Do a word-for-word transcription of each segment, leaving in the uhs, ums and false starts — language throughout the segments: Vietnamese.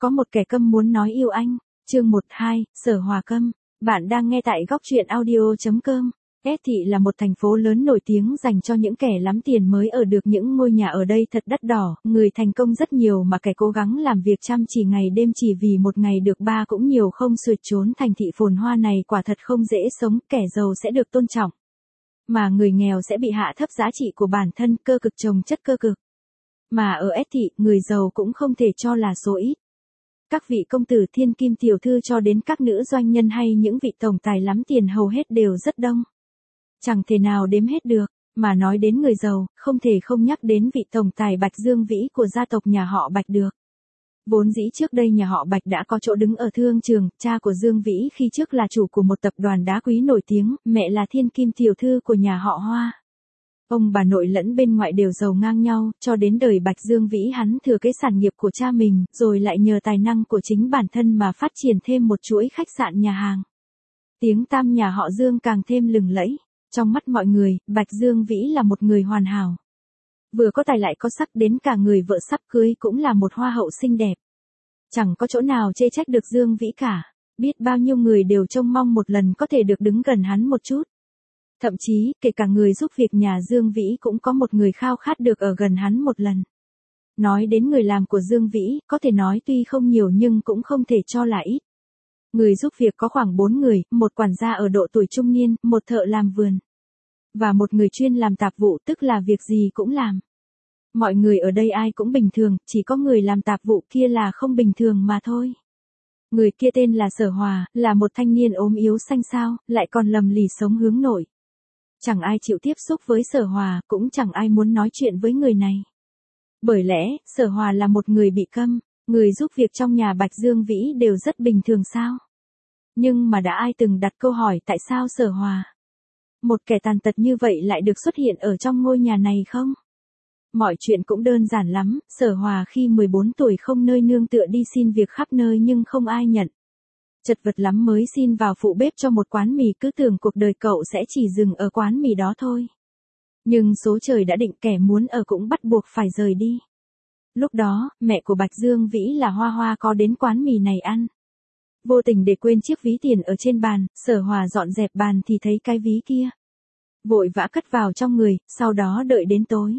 Có một kẻ câm muốn nói yêu anh. Chương một hai, Sở Hòa câm. Bạn đang nghe tại góc truyện audio chấm com. S thị là một thành phố lớn nổi tiếng dành cho những kẻ lắm tiền mới ở được, những ngôi nhà ở đây thật đắt đỏ, người thành công rất nhiều mà kẻ cố gắng làm việc chăm chỉ ngày đêm chỉ vì một ngày được ba cũng nhiều không xuể. Trốn thành thị phồn hoa này quả thật không dễ sống, kẻ giàu sẽ được tôn trọng, mà người nghèo sẽ bị hạ thấp giá trị của bản thân, cơ cực chồng chất cơ cực. Mà ở S thị, người giàu cũng không thể cho là số ít. Các vị công tử thiên kim tiểu thư cho đến các nữ doanh nhân hay những vị tổng tài lắm tiền hầu hết đều rất đông. Chẳng thể nào đếm hết được, mà nói đến người giàu, không thể không nhắc đến vị tổng tài Bạch Dương Vĩ của gia tộc nhà họ Bạch được. Vốn dĩ trước đây nhà họ Bạch đã có chỗ đứng ở thương trường, cha của Dương Vĩ khi trước là chủ của một tập đoàn đá quý nổi tiếng, mẹ là thiên kim tiểu thư của nhà họ Hoa. Ông bà nội lẫn bên ngoại đều giàu ngang nhau, cho đến đời Bạch Dương Vĩ hắn thừa kế sản nghiệp của cha mình, rồi lại nhờ tài năng của chính bản thân mà phát triển thêm một chuỗi khách sạn nhà hàng. Tiếng tăm nhà họ Dương càng thêm lừng lẫy. Trong mắt mọi người, Bạch Dương Vĩ là một người hoàn hảo. Vừa có tài lại có sắc, đến cả người vợ sắp cưới cũng là một hoa hậu xinh đẹp. Chẳng có chỗ nào chê trách được Dương Vĩ cả. Biết bao nhiêu người đều trông mong một lần có thể được đứng gần hắn một chút. Thậm chí, kể cả người giúp việc nhà Dương Vĩ cũng có một người khao khát được ở gần hắn một lần. Nói đến người làm của Dương Vĩ, có thể nói tuy không nhiều nhưng cũng không thể cho là ít. Người giúp việc có khoảng bốn người, một quản gia ở độ tuổi trung niên, một thợ làm vườn, và một người chuyên làm tạp vụ, tức là việc gì cũng làm. Mọi người ở đây ai cũng bình thường, chỉ có người làm tạp vụ kia là không bình thường mà thôi. Người kia tên là Sở Hòa, là một thanh niên ốm yếu xanh xao, lại còn lầm lì sống hướng nội. Chẳng ai chịu tiếp xúc với Sở Hòa, cũng chẳng ai muốn nói chuyện với người này. Bởi lẽ, Sở Hòa là một người bị câm, người giúp việc trong nhà Bạch Dương Vĩ đều rất bình thường sao? Nhưng mà đã ai từng đặt câu hỏi tại sao Sở Hòa, một kẻ tàn tật như vậy lại được xuất hiện ở trong ngôi nhà này không? Mọi chuyện cũng đơn giản lắm, Sở Hòa khi mười bốn tuổi không nơi nương tựa đi xin việc khắp nơi nhưng không ai nhận. Chật vật lắm mới xin vào phụ bếp cho một quán mì, cứ tưởng cuộc đời cậu sẽ chỉ dừng ở quán mì đó thôi. Nhưng số trời đã định, kẻ muốn ở cũng bắt buộc phải rời đi. Lúc đó, mẹ của Bạch Dương Vĩ là Hoa Hoa có đến quán mì này ăn. Vô tình để quên chiếc ví tiền ở trên bàn, Sở Hòa dọn dẹp bàn thì thấy cái ví kia. Vội vã cất vào trong người, sau đó đợi đến tối.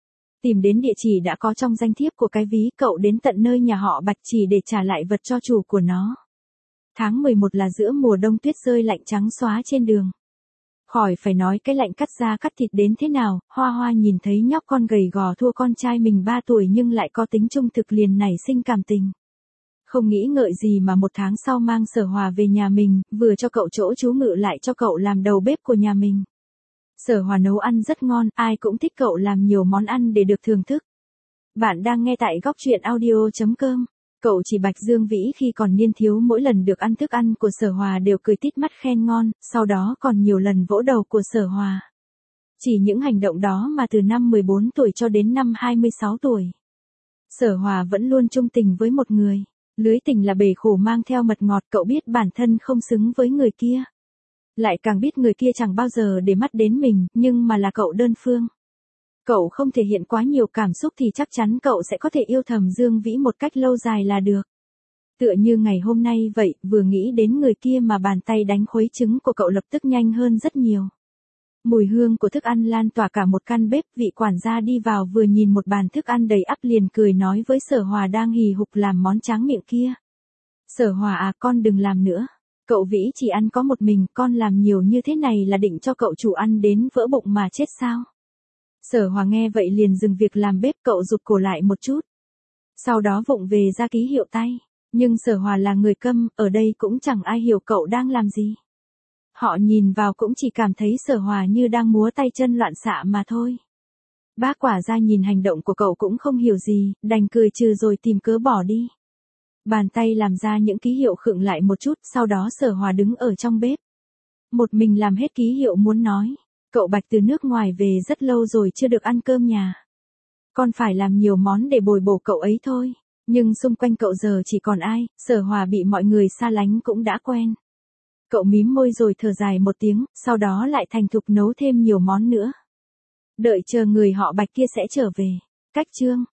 Tìm đến địa chỉ đã có trong danh thiếp của cái ví, cậu đến tận nơi nhà họ Bạch chỉ để trả lại vật cho chủ của nó. Tháng mười một là giữa mùa đông, tuyết rơi lạnh trắng xóa trên đường. Khỏi phải nói cái lạnh cắt da cắt thịt đến thế nào, Hoa Hoa nhìn thấy nhóc con gầy gò thua con trai mình ba tuổi nhưng lại có tính trung thực liền nảy sinh cảm tình. Không nghĩ ngợi gì mà một tháng sau mang Sở Hòa về nhà mình, vừa cho cậu chỗ trú ngự lại cho cậu làm đầu bếp của nhà mình. Sở Hòa nấu ăn rất ngon, ai cũng thích cậu làm nhiều món ăn để được thưởng thức. Bạn đang nghe tại góc truyện audio chấm com. Cậu chỉ Bạch Dương Vĩ khi còn niên thiếu mỗi lần được ăn thức ăn của Sở Hòa đều cười tít mắt khen ngon, sau đó còn nhiều lần vỗ đầu của Sở Hòa. Chỉ những hành động đó mà từ năm mười bốn tuổi cho đến năm hai mươi sáu tuổi, Sở Hòa vẫn luôn trung tình với một người. Lưới tình là bể khổ mang theo mật ngọt, cậu biết bản thân không xứng với người kia. Lại càng biết người kia chẳng bao giờ để mắt đến mình, nhưng mà là cậu đơn phương. Cậu không thể hiện quá nhiều cảm xúc thì chắc chắn cậu sẽ có thể yêu thầm Dương Vĩ một cách lâu dài là được. Tựa như ngày hôm nay vậy, vừa nghĩ đến người kia mà bàn tay đánh khuấy trứng của cậu lập tức nhanh hơn rất nhiều. Mùi hương của thức ăn lan tỏa cả một căn bếp, vị quản gia đi vào vừa nhìn một bàn thức ăn đầy ắp liền cười nói với Sở Hòa đang hì hục làm món tráng miệng kia. Sở Hòa à, con đừng làm nữa. Cậu Vĩ chỉ ăn có một mình, con làm nhiều như thế này là định cho cậu chủ ăn đến vỡ bụng mà chết sao? Sở Hòa nghe vậy liền dừng việc làm bếp, cậu rụt cổ lại một chút. Sau đó vụng về ra ký hiệu tay. Nhưng Sở Hòa là người câm, ở đây cũng chẳng ai hiểu cậu đang làm gì. Họ nhìn vào cũng chỉ cảm thấy Sở Hòa như đang múa tay chân loạn xạ mà thôi. Bác quả ra nhìn hành động của cậu cũng không hiểu gì, đành cười trừ rồi tìm cớ bỏ đi. Bàn tay làm ra những ký hiệu khựng lại một chút, sau đó Sở Hòa đứng ở trong bếp. Một mình làm hết ký hiệu muốn nói. Cậu Bạch từ nước ngoài về rất lâu rồi chưa được ăn cơm nhà. Con phải làm nhiều món để bồi bổ cậu ấy thôi. Nhưng xung quanh cậu giờ chỉ còn ai, Sở Hòa bị mọi người xa lánh cũng đã quen. Cậu mím môi rồi thở dài một tiếng, sau đó lại thành thục nấu thêm nhiều món nữa. Đợi chờ người họ Bạch kia sẽ trở về. Cách chương.